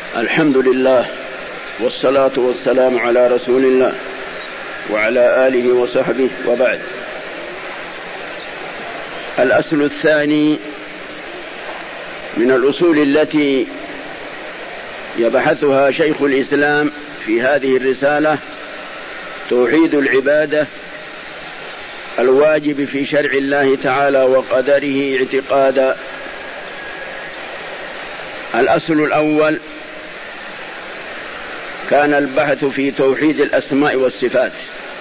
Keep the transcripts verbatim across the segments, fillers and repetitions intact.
الحمد لله والصلاة والسلام على رسول الله وعلى آله وصحبه، وبعد. الأصل الثاني من الأصول التي يبحثها شيخ الإسلام في هذه الرسالة توحيد العبادة الواجب في شرع الله تعالى وقدره اعتقادا. الأصل الأول كان البحث في توحيد الأسماء والصفات،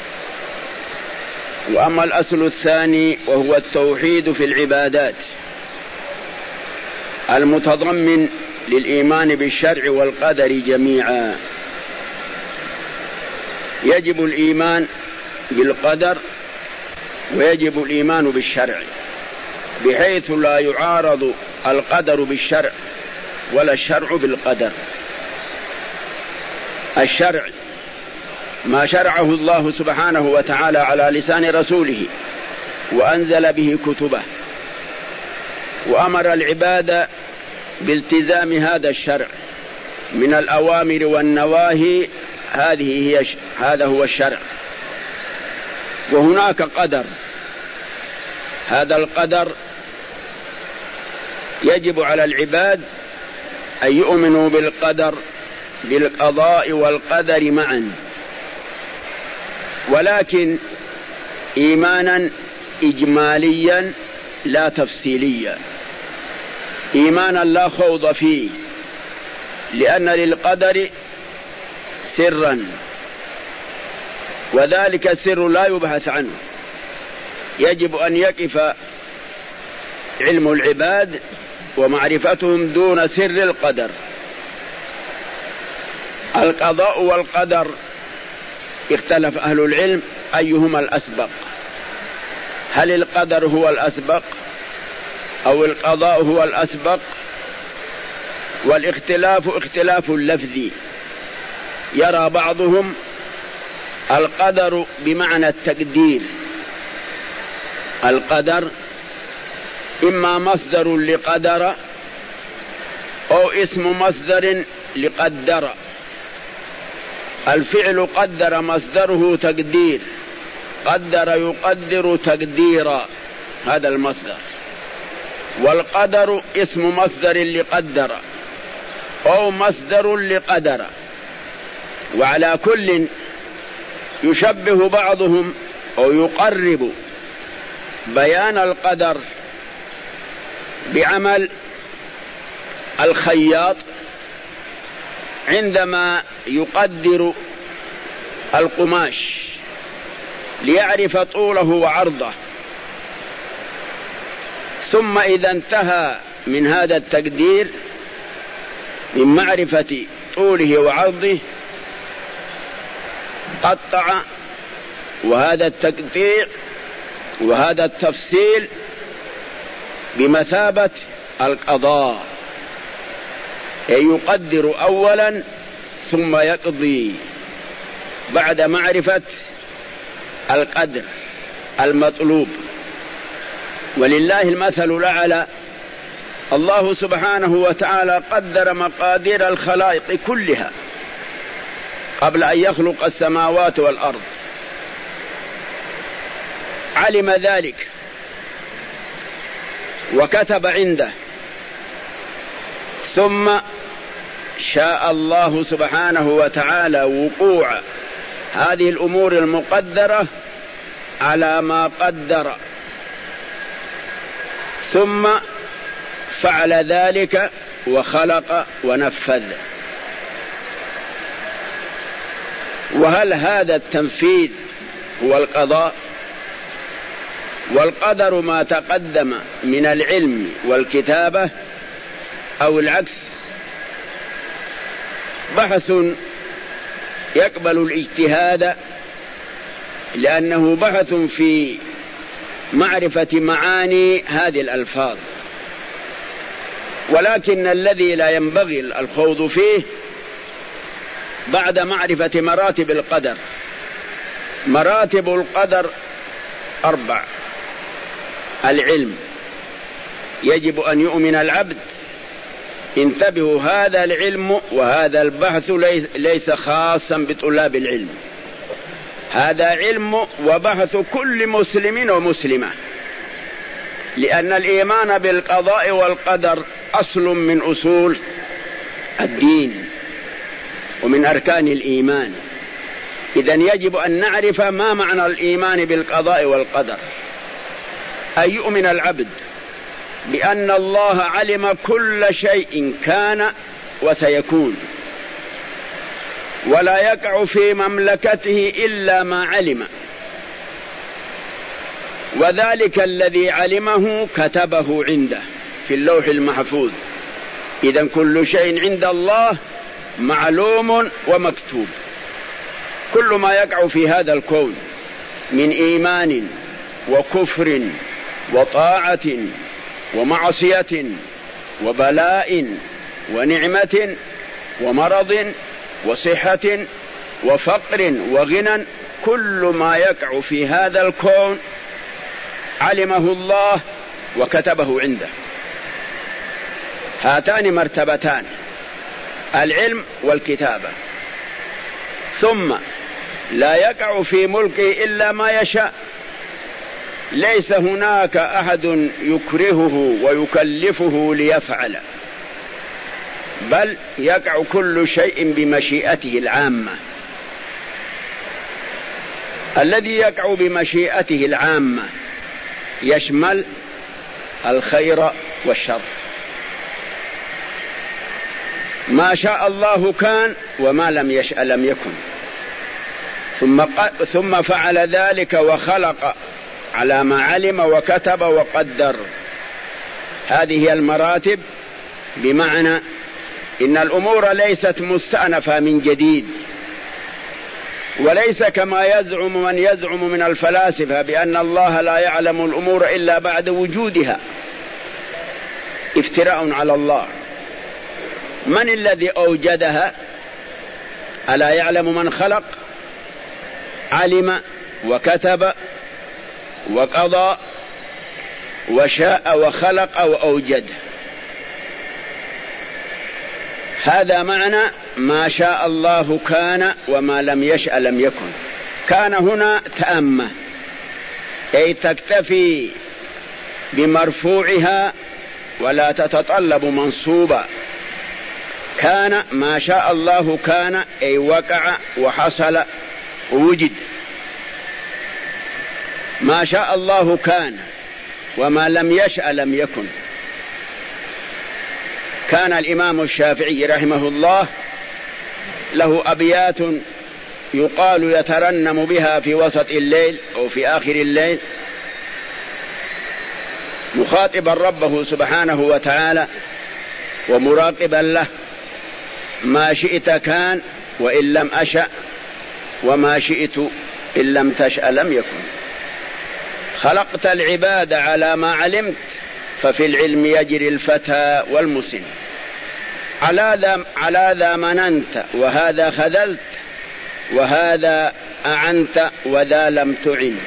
وأما الأصل الثاني وهو التوحيد في العبادات المتضمن للإيمان بالشرع والقدر جميعا. يجب الإيمان بالقدر ويجب الإيمان بالشرع، بحيث لا يعارض القدر بالشرع ولا الشرع بالقدر. الشرع ما شرعه الله سبحانه وتعالى على لسان رسوله وأنزل به كتبه، وأمر العباد بالتزام هذا الشرع من الأوامر والنواهي. هذه هي هذا هو الشرع. وهناك قدر، هذا القدر يجب على العباد أن يؤمنوا بالقدر، بالقضاء والقدر معا، ولكن إيمانا إجماليا لا تفصيليا، إيمانا لا خوض فيه، لأن للقدر سرا، وذلك السر لا يبحث عنه. يجب أن يقف علم العباد ومعرفتهم دون سر القدر. القضاء والقدر اختلف أهل العلم أيهما الأسبق، هل القدر هو الأسبق أو القضاء هو الأسبق؟ والاختلاف اختلاف لفظي. يرى بعضهم القدر بمعنى التقدير، القدر إما مصدر لقدر أو اسم مصدر لقدر. الفعل قدر مصدره تقدير، قدر يقدر تقديرا، هذا المصدر. والقدر اسم مصدر لقدر أو مصدر لقدر. وعلى كل يشبه بعضهم أو يقرب بيان القدر بعمل الخياط عندما يقدر القماش ليعرف طوله وعرضه، ثم إذا انتهى من هذا التقدير من معرفة طوله وعرضه قطع. وهذا التقطيع وهذا التفصيل بمثابة القضاء، أي يقدر أولا ثم يقضي بعد معرفة القدر المطلوب. ولله المثل الأعلى. الله سبحانه وتعالى قدر مقادير الخلائق كلها قبل أن يخلق السماوات والأرض، علم ذلك وكتب عنده، ثم شاء الله سبحانه وتعالى وقوع هذه الأمور المقدرة على ما قدر، ثم فعل ذلك وخلق ونفذ. وهل هذا التنفيذ هو القضاء؟ والقدر ما تقدم من العلم والكتابة أو العكس؟ بحث يقبل الاجتهاد، لأنه بحث في معرفة معاني هذه الألفاظ، ولكن الذي لا ينبغي الخوض فيه بعد معرفة مراتب القدر. مراتب القدر أربع: العلم، يجب أن يؤمن العبد انتبهوا، هذا العلم وهذا البحث ليس خاصا بطلاب العلم، هذا علم وبحث كل مسلم ومسلمة، لأن الإيمان بالقضاء والقدر أصل من أصول الدين ومن أركان الإيمان. إذن يجب أن نعرف ما معنى الإيمان بالقضاء والقدر، أن يؤمن العبد بأن الله علم كل شيء كان وسيكون، ولا يقع في مملكته إلا ما علم، وذلك الذي علمه كتبه عنده في اللوح المحفوظ. إذن كل شيء عند الله معلوم ومكتوب، كل ما يقع في هذا الكون من إيمان وكفر وطاعة ومعصية وبلاء ونعمة ومرض وصحة وفقر وغنى، كل ما يقع في هذا الكون علمه الله وكتبه عنده. هاتان مرتبتان، العلم والكتابة. ثم لا يقع في ملكه إلا ما يشاء، ليس هناك أحد يكرهه ويكلفه ليفعل، بل يقع كل شيء بمشيئته العامة. الذي يقع بمشيئته العامة يشمل الخير والشر، ما شاء الله كان وما لم يشأ لم يكن، ثم ثم فعل ذلك وخلق على ما علم وكتب وقدر. هذه هي المراتب، بمعنى إن الأمور ليست مستأنفة من جديد، وليس كما يزعم من يزعم من الفلاسفة بأن الله لا يعلم الأمور إلا بعد وجودها، افتراء على الله. من الذي أوجدها؟ ألا يعلم من خلق؟ علم وكتب وقضى وشاء وخلق وأوجد. هذا معنى ما شاء الله كان وما لم يشأ لم يكن. كان هنا تأمة، أي تكتفي بمرفوعها ولا تتطلب منصوبا. كان ما شاء الله كان، أي وقع وحصل ووجد. ما شاء الله كان وما لم يشأ لم يكن. كان الإمام الشافعي رحمه الله له أبيات يقال يترنم بها في وسط الليل أو في آخر الليل، مخاطبا ربه سبحانه وتعالى ومراقبا له: ما شئت كان وإن لم أشأ، وما شئت إن لم تشأ لم يكن. خلقت العباد على ما علمت، ففي العلم يجري الفتى والمسن. على ذا على ذا مننت وهذا خذلت، وهذا أعنت وذا لم تعن،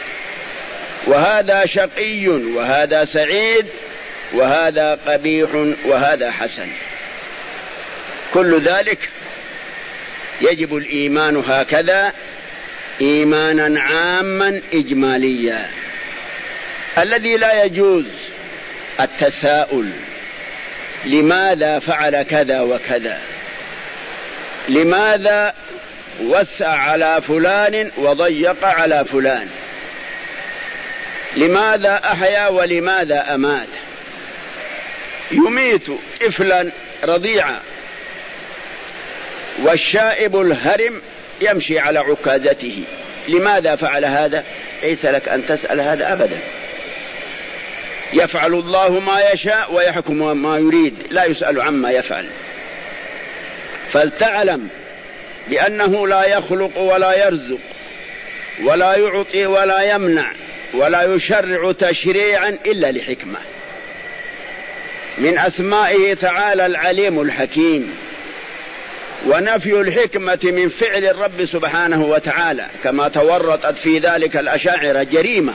وهذا شقي وهذا سعيد، وهذا قبيح وهذا حسن. كل ذلك يجب الإيمان هكذا إيمانا عاما إجماليا، الذي لا يجوز التساؤل: لماذا فعل كذا وكذا؟ لماذا وسع على فلان وضيق على فلان؟ لماذا أحيا ولماذا أمات؟ يميت طفلا رضيعا، والشائب الهرم يمشي على عكازته. لماذا فعل هذا؟ ليس لك أن تسأل هذا أبدا. يفعل الله ما يشاء ويحكم ما يريد، لا يسأل عما يفعل. فلتعلم بأنه لا يخلق ولا يرزق ولا يعطي ولا يمنع ولا يشرع تشريعا إلا لحكمة. من أسمائه تعالى العليم الحكيم، ونفي الحكمة من فعل الرب سبحانه وتعالى كما تورطت في ذلك الأشاعرة جريمة،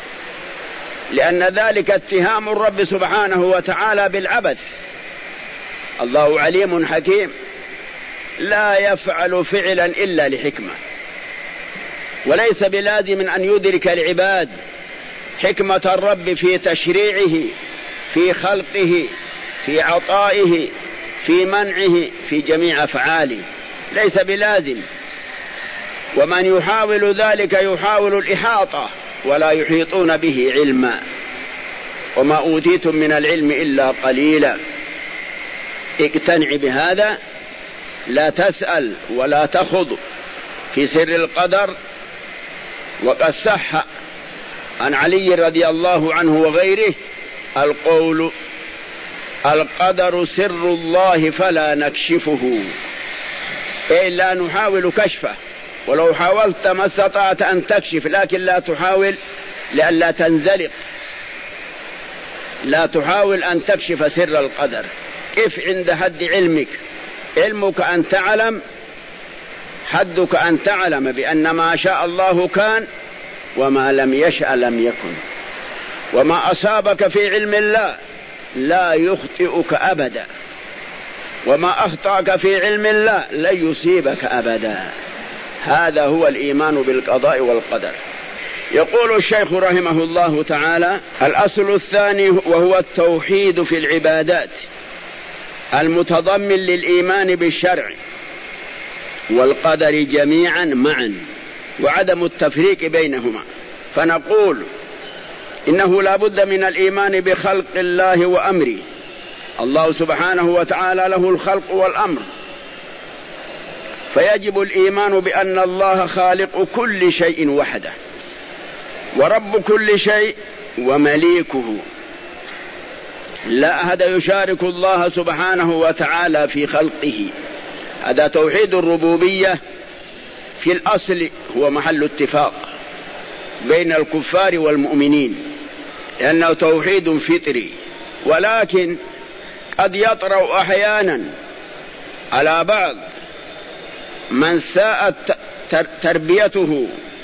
لأن ذلك اتهام الرب سبحانه وتعالى بالعبث. الله عليم حكيم، لا يفعل فعلا إلا لحكمة، وليس بلازم أن يدرك العباد حكمة الرب في تشريعه، في خلقه، في عطائه، في منعه، في جميع أفعاله، ليس بلازم. ومن يحاول ذلك يحاول الإحاطة ولا يحيطون به علما، وما أوتيتم من العلم إلا قليلا. اقتنع بهذا، لا تسأل ولا تخض في سر القدر. وقد صح عن علي رضي الله عنه وغيره القول: القدر سر الله فلا نكشفه، أي لا نحاول كشفه، ولو حاولت ما استطعت أن تكشف، لكن لا تحاول لئلا تنزلق، لا تحاول أن تكشف سر القدر. كيف عند حد علمك؟ علمك أن تعلم، حدك أن تعلم بأن ما شاء الله كان، وما لم يشأ لم يكن. وما أصابك في علم الله لا يخطئك أبدا، وما أخطأك في علم الله لن يصيبك أبدا. هذا هو الإيمان بالقضاء والقدر. يقول الشيخ رحمه الله تعالى: الأصل الثاني وهو التوحيد في العبادات المتضمن للإيمان بالشرع والقدر جميعا معا، وعدم التفريق بينهما. فنقول إنه لا بد من الإيمان بخلق الله وأمره. الله سبحانه وتعالى له الخلق والأمر، فيجب الإيمان بأن الله خالق كل شيء وحده، ورب كل شيء، ومليكه، لا أحد يشارك الله سبحانه وتعالى في خلقه. هذا توحيد الربوبية في الأصل هو محل اتفاق بين الكفار والمؤمنين، لأنه توحيد فطري، ولكن قد يطرأ أحيانا على بعض من ساءت تربيته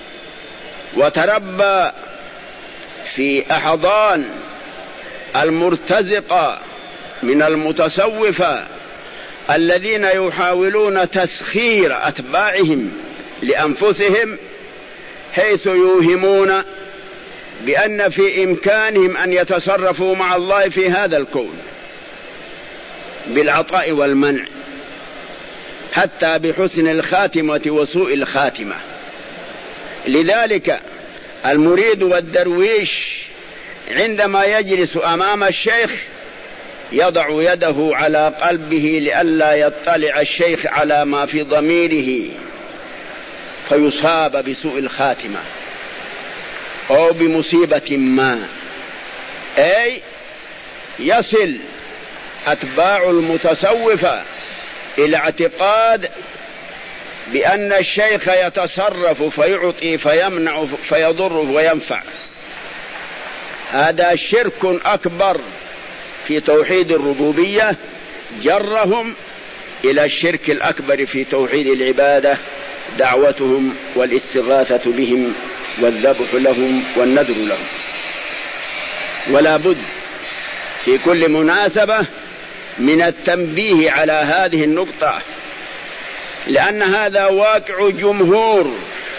وتربى في أحضان المرتزقة من المتصوفة الذين يحاولون تسخير أتباعهم لأنفسهم، حيث يوهمون بأن في إمكانهم أن يتصرفوا مع الله في هذا الكون بالعطاء والمنع، حتى بحسن الخاتمة وسوء الخاتمة. لذلك المريد والدرويش عندما يجلس أمام الشيخ يضع يده على قلبه لئلا يطلع الشيخ على ما في ضميره فيصاب بسوء الخاتمة أو بمصيبة ما، أي يصل أتباع المتصوفة إلى اعتقاد بأن الشيخ يتصرف فيعطي فيمنع فيضر وينفع. هذا شرك أكبر في توحيد الربوبية، جرهم إلى الشرك الأكبر في توحيد العبادة، دعوتهم والاستغاثة بهم والذبح لهم والنذر لهم. ولا بد في كل مناسبة من التنبيه على هذه النقطة، لأن هذا واقع جمهور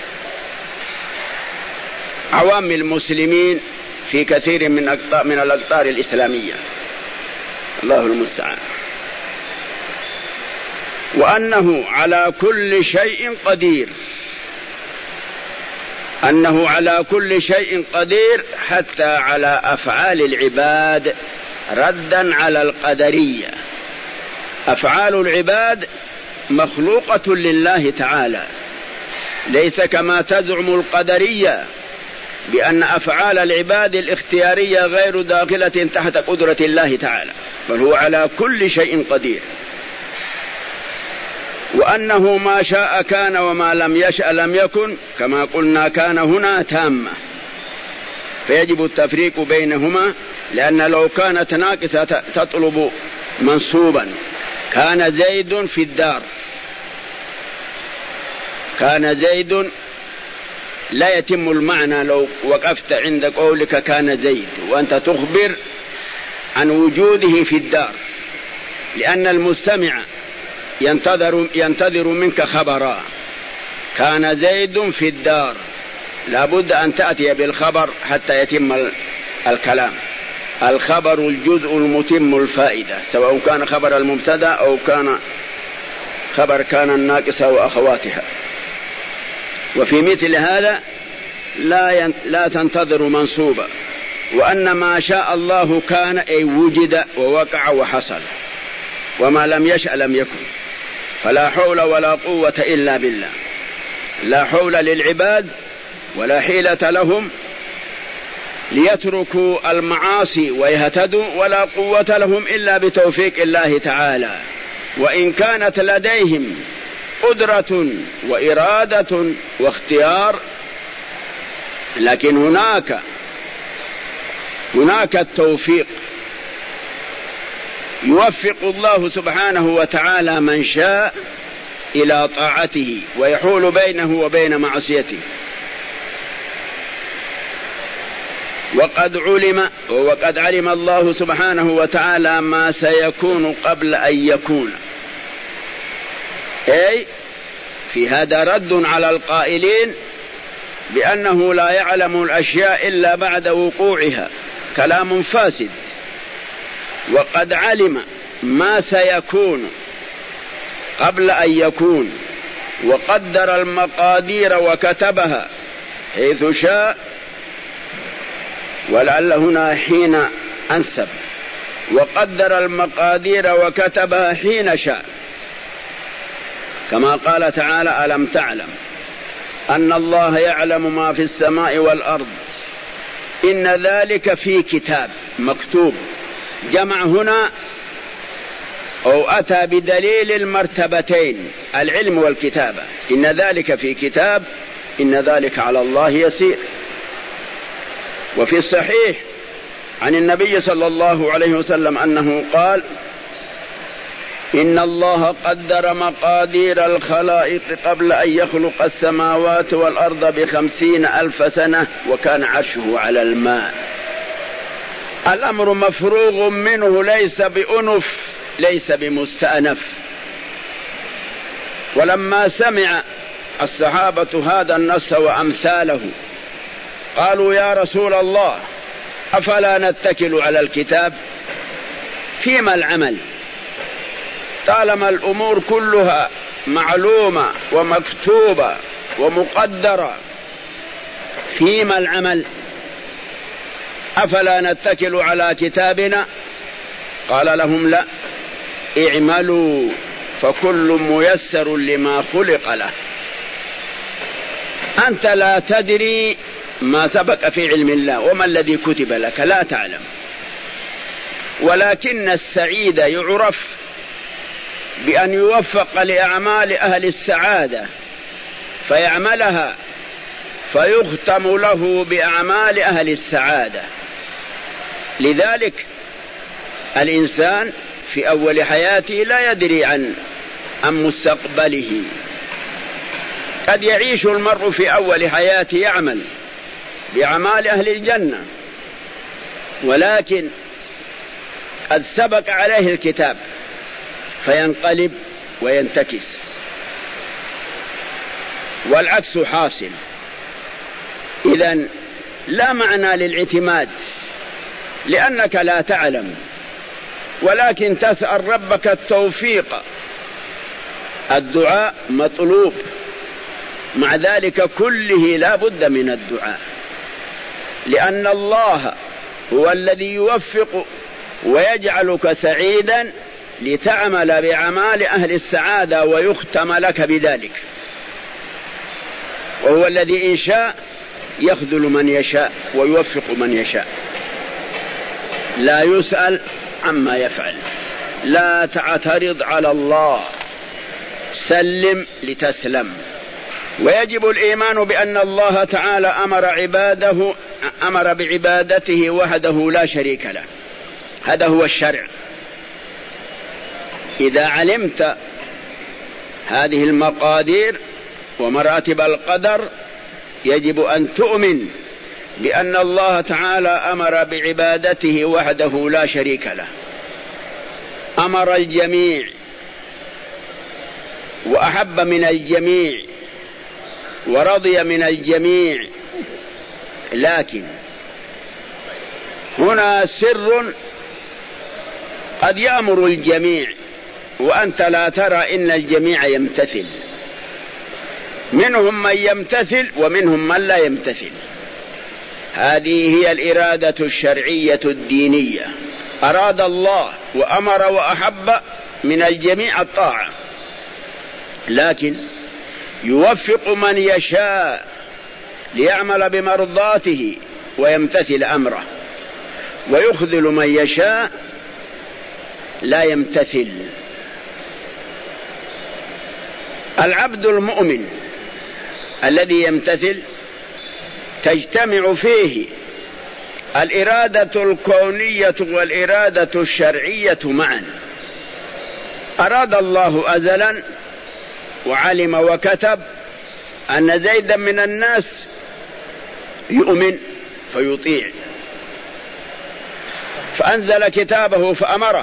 عوام المسلمين في كثير من أقطار من الأقطار الإسلامية، الله المستعان. وأنه على كل شيء قدير، أنه على كل شيء قدير حتى على أفعال العباد، ردا على القدرية. أفعال العباد مخلوقة لله تعالى، ليس كما تزعم القدرية بأن أفعال العباد الاختيارية غير داخلة تحت قدرة الله تعالى، بل هو على كل شيء قدير. وأنه ما شاء كان وما لم يشأ لم يكن، كما قلنا كان هنا تامة، فيجب التفريق بينهما، لأن لو كانت ناقصة تطلب منصوبا. كان زيد في الدار، كان زيد لا يتم المعنى لو وقفت عند قولك كان زيد وأنت تخبر عن وجوده في الدار، لأن المستمع ينتظر, ينتظر منك خبرا. كان زيد في الدار، لا بد أن تأتي بالخبر حتى يتم الكلام. الخبر الجزء المتم الفائدة، سواء كان خبر المبتدأ أو كان خبر كان الناقصة وأخواتها. وفي مثل هذا لا لا تنتظر منصوبا، وأن ما شاء الله كان أي وجد ووقع وحصل، وما لم يشأ لم يكن. فلا حول ولا قوة إلا بالله. لا حول للعباد ولا حيلة لهم ليتركوا المعاصي ويهتدوا، ولا قوة لهم إلا بتوفيق الله تعالى. وإن كانت لديهم قدرة وإرادة واختيار، لكن هناك هناك التوفيق. يوفق الله سبحانه وتعالى من شاء إلى طاعته ويحول بينه وبين معصيته. وقد علم وقد علم الله سبحانه وتعالى ما سيكون قبل أن يكون. أي في هذا رد على القائلين بأنه لا يعلم الأشياء إلا بعد وقوعها، كلام فاسد. وقد علم ما سيكون قبل أن يكون، وقدر المقادير وكتبها حيث شاء. ولعل هنا حين أنسب، وقدر المقادير وكتبها حين شاء، كما قال تعالى: ألم تعلم أن الله يعلم ما في السماء والأرض إن ذلك في كتاب مكتوب. جمع هنا أو أتى بدليل المرتبتين، العلم والكتابة. إن ذلك في كتاب، إن ذلك على الله يسير. وفي الصحيح عن النبي صلى الله عليه وسلم أنه قال: إن الله قدر مقادير الخلائق قبل أن يخلق السماوات والأرض بخمسين ألف سنة، وكان عرشه على الماء. الأمر مفروغ منه، ليس بأنف، ليس بمستأنف. ولما سمع الصحابة هذا النص وأمثاله قالوا: يا رسول الله، أفلا نتكل على الكتاب؟ فيما العمل؟ طالما الأمور كلها معلومة ومكتوبة ومقدرة، فيما العمل؟ أفلا نتكل على كتابنا؟ قال لهم: لا، اعملوا فكل ميسر لما خلق له. أنت لا تدري ما سبق في علم الله وما الذي كتب لك، لا تعلم. ولكن السعيد يعرف بأن يوفق لأعمال أهل السعادة فيعملها، فيختم له بأعمال أهل السعادة. لذلك الإنسان في أول حياته لا يدري عن عن مستقبله. قد يعيش المرء في أول حياته يعمل بأعمال أهل الجنة، ولكن قد سبق عليه الكتاب فينقلب وينتكس، والعكس حاصل. إذن لا معنى للاعتماد، لأنك لا تعلم، ولكن تسأل ربك التوفيق. الدعاء مطلوب، مع ذلك كله لا بد من الدعاء، لأن الله هو الذي يوفق ويجعلك سعيدا لتعمل بأعمال أهل السعادة ويختم لك بذلك. وهو الذي إن شاء يخذل من يشاء ويوفق من يشاء، لا يسأل عما يفعل. لا تعترض على الله، سلم لتسلم. ويجب الإيمان بأن الله تعالى أمر عباده أمر بعبادته وحده لا شريك له. هذا هو الشرع. إذا علمت هذه المقادير ومراتب القدر، يجب أن تؤمن بأن الله تعالى أمر بعبادته وحده لا شريك له. أمر الجميع وأحب من الجميع ورضي من الجميع، لكن هنا سر قد يأمر الجميع وأنت لا ترى إن الجميع يمتثل، منهم من يمتثل ومنهم من لا يمتثل. هذه هي الإرادة الشرعية الدينية، أراد الله وأمر وأحب من الجميع الطاعة، لكن يوفق من يشاء ليعمل بمرضاته ويمتثل أمره، ويخذل من يشاء لا يمتثل. العبد المؤمن الذي يمتثل تجتمع فيه الإرادة الكونية والإرادة الشرعية معا. أراد الله أزلا وعلم وكتب أن زيدا من الناس يؤمن فيطيع، فأنزل كتابه فأمره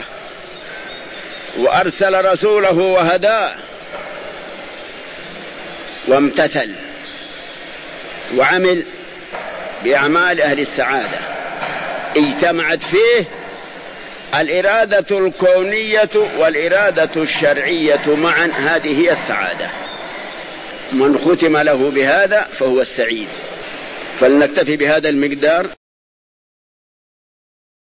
وأرسل رسوله وهداه وامتثل وعمل بأعمال أهل السعادة. اجتمعت فيه الإرادة الكونية والإرادة الشرعية معا، هذه هي السعادة. من ختم له بهذا فهو السعيد. فلنكتفي بهذا المقدار.